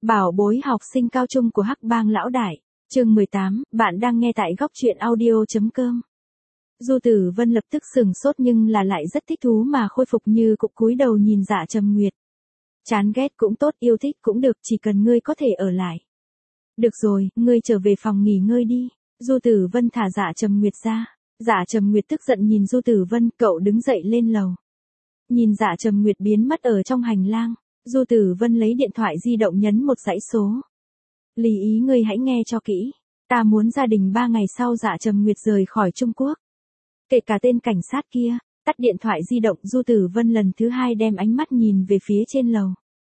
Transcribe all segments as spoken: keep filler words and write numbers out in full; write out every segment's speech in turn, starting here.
Bảo bối học sinh cao trung của Hắc Bang lão đại, chương mười tám, bạn đang nghe tại góc truyện audio.com. Du Tử Vân lập tức sừng sốt nhưng là lại rất thích thú mà khôi phục như cục cúi đầu nhìn Dạ Trầm Nguyệt. Chán ghét cũng tốt, yêu thích cũng được, chỉ cần ngươi có thể ở lại. Được rồi, ngươi trở về phòng nghỉ ngơi đi. Du Tử Vân thả Dạ Trầm Nguyệt ra. Dạ Trầm Nguyệt tức giận nhìn Du Tử Vân, cậu đứng dậy lên lầu. Nhìn Dạ Trầm Nguyệt biến mất ở trong hành lang, Du Tử Vân lấy điện thoại di động nhấn một dãy số. Lý ý ngươi hãy nghe cho kỹ. Ta muốn gia đình ba ngày sau Dạ Trầm Nguyệt rời khỏi Trung Quốc. Kể cả tên cảnh sát kia. Tắt điện thoại di động, Du Tử Vân lần thứ hai đem ánh mắt nhìn về phía trên lầu.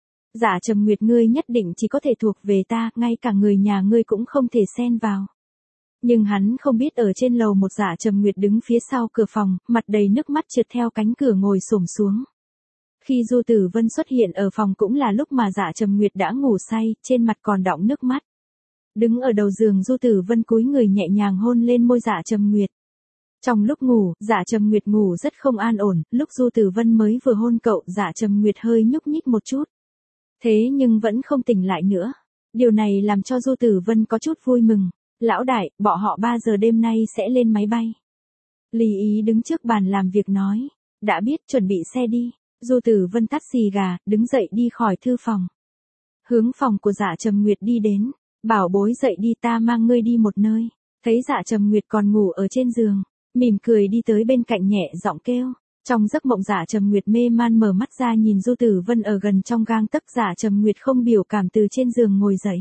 Dạ Trầm Nguyệt, ngươi nhất định chỉ có thể thuộc về ta, ngay cả người nhà ngươi cũng không thể xen vào. Nhưng hắn không biết ở trên lầu một Dạ Trầm Nguyệt đứng phía sau cửa phòng, mặt đầy nước mắt trượt theo cánh cửa ngồi xổm xuống. Khi Du Tử Vân xuất hiện ở phòng cũng là lúc mà Dạ Trầm Nguyệt đã ngủ say, trên mặt còn đọng nước mắt. Đứng ở đầu giường, Du Tử Vân cúi người nhẹ nhàng hôn lên môi Dạ Trầm Nguyệt. Trong lúc ngủ, Dạ Trầm Nguyệt ngủ rất không an ổn, lúc Du Tử Vân mới vừa hôn cậu, Dạ Trầm Nguyệt hơi nhúc nhích một chút. Thế nhưng vẫn không tỉnh lại nữa. Điều này làm cho Du Tử Vân có chút vui mừng. Lão đại, bọn họ ba giờ đêm nay sẽ lên máy bay. Lý ý đứng trước bàn làm việc nói. Đã biết, chuẩn bị xe đi. Du Tử Vân tắt xì gà, đứng dậy đi khỏi thư phòng. Hướng phòng của Dạ Trầm Nguyệt đi đến. Bảo bối dậy đi, ta mang ngươi đi một nơi. Thấy Dạ Trầm Nguyệt còn ngủ ở trên giường, mỉm cười đi tới bên cạnh nhẹ giọng kêu. Trong giấc mộng Dạ Trầm Nguyệt mê man mở mắt ra nhìn Du Tử Vân ở gần trong gang tấc. Dạ Trầm Nguyệt không biểu cảm từ trên giường ngồi dậy.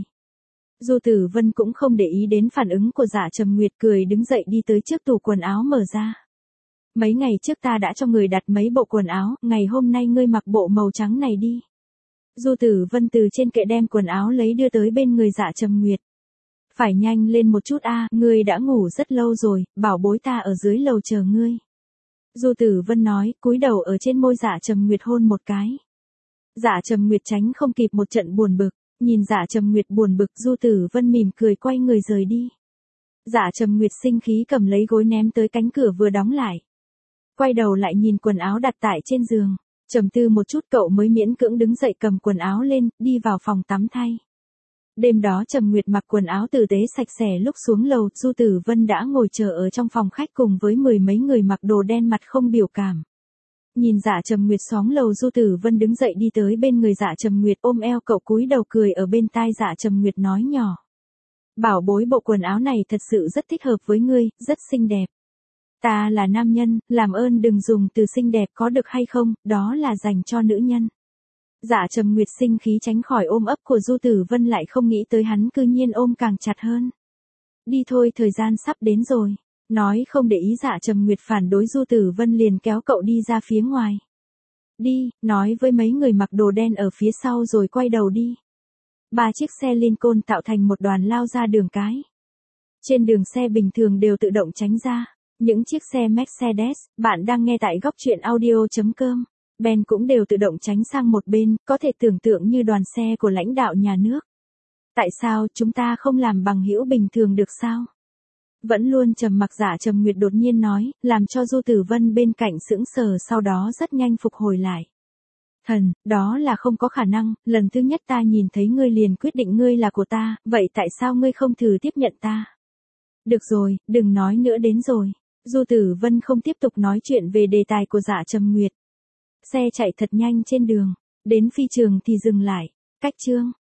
Du Tử Vân cũng không để ý đến phản ứng của Dạ Trầm Nguyệt, cười đứng dậy đi tới trước tủ quần áo mở ra. Mấy ngày trước ta đã cho người đặt mấy bộ quần áo, ngày hôm nay ngươi mặc bộ màu trắng này đi. Du Tử Vân từ trên kệ đem quần áo lấy đưa tới bên người Dạ Trầm Nguyệt. Phải nhanh lên một chút a, ngươi đã ngủ rất lâu rồi, bảo bối ta ở dưới lầu chờ ngươi. Du Tử Vân nói, cúi đầu ở trên môi Dạ Trầm Nguyệt hôn một cái. Dạ Trầm Nguyệt tránh không kịp một trận buồn bực, nhìn Dạ Trầm Nguyệt buồn bực, Du Tử Vân mỉm cười quay người rời đi. Dạ Trầm Nguyệt sinh khí cầm lấy gối ném tới cánh cửa vừa đóng lại. Quay đầu lại nhìn quần áo đặt tại trên giường, trầm tư một chút cậu mới miễn cưỡng đứng dậy cầm quần áo lên, đi vào phòng tắm thay. Đêm đó Trầm Nguyệt mặc quần áo tử tế sạch sẽ, lúc xuống lầu, Du Tử Vân đã ngồi chờ ở trong phòng khách cùng với mười mấy người mặc đồ đen mặt không biểu cảm. Nhìn Dạ Trầm Nguyệt xuống lầu, Du Tử Vân đứng dậy đi tới bên người Dạ Trầm Nguyệt, ôm eo cậu cúi đầu cười ở bên tai Dạ Trầm Nguyệt nói nhỏ. Bảo bối, bộ quần áo này thật sự rất thích hợp với ngươi, rất xinh đẹp. Ta là nam nhân, làm ơn đừng dùng từ xinh đẹp có được hay không, đó là dành cho nữ nhân. Dạ Trầm Nguyệt sinh khí tránh khỏi ôm ấp của Du Tử Vân, lại không nghĩ tới hắn cư nhiên ôm càng chặt hơn. Đi thôi, thời gian sắp đến rồi. Nói không để ý Dạ Trầm Nguyệt phản đối, Du Tử Vân liền kéo cậu đi ra phía ngoài. Đi, nói với mấy người mặc đồ đen ở phía sau rồi quay đầu đi. Ba chiếc xe Lincoln tạo thành một đoàn lao ra đường cái. Trên đường xe bình thường đều tự động tránh ra. Những chiếc xe Mercedes, bạn đang nghe tại góc truyện audio.com, Ben cũng đều tự động tránh sang một bên, có thể tưởng tượng như đoàn xe của lãnh đạo nhà nước. Tại sao chúng ta không làm bằng hữu bình thường được sao? Vẫn luôn trầm mặc Dạ Trầm Nguyệt đột nhiên nói, làm cho Du Tử Vân bên cạnh sững sờ, sau đó rất nhanh phục hồi lại. Thần, đó là không có khả năng, lần thứ nhất ta nhìn thấy ngươi liền quyết định ngươi là của ta, vậy tại sao ngươi không thử tiếp nhận ta? Được rồi, đừng nói nữa đến rồi. Du Tử Vân không tiếp tục nói chuyện về đề tài của Dạ Trầm Nguyệt. Xe chạy thật nhanh trên đường, đến phi trường thì dừng lại. Cách chương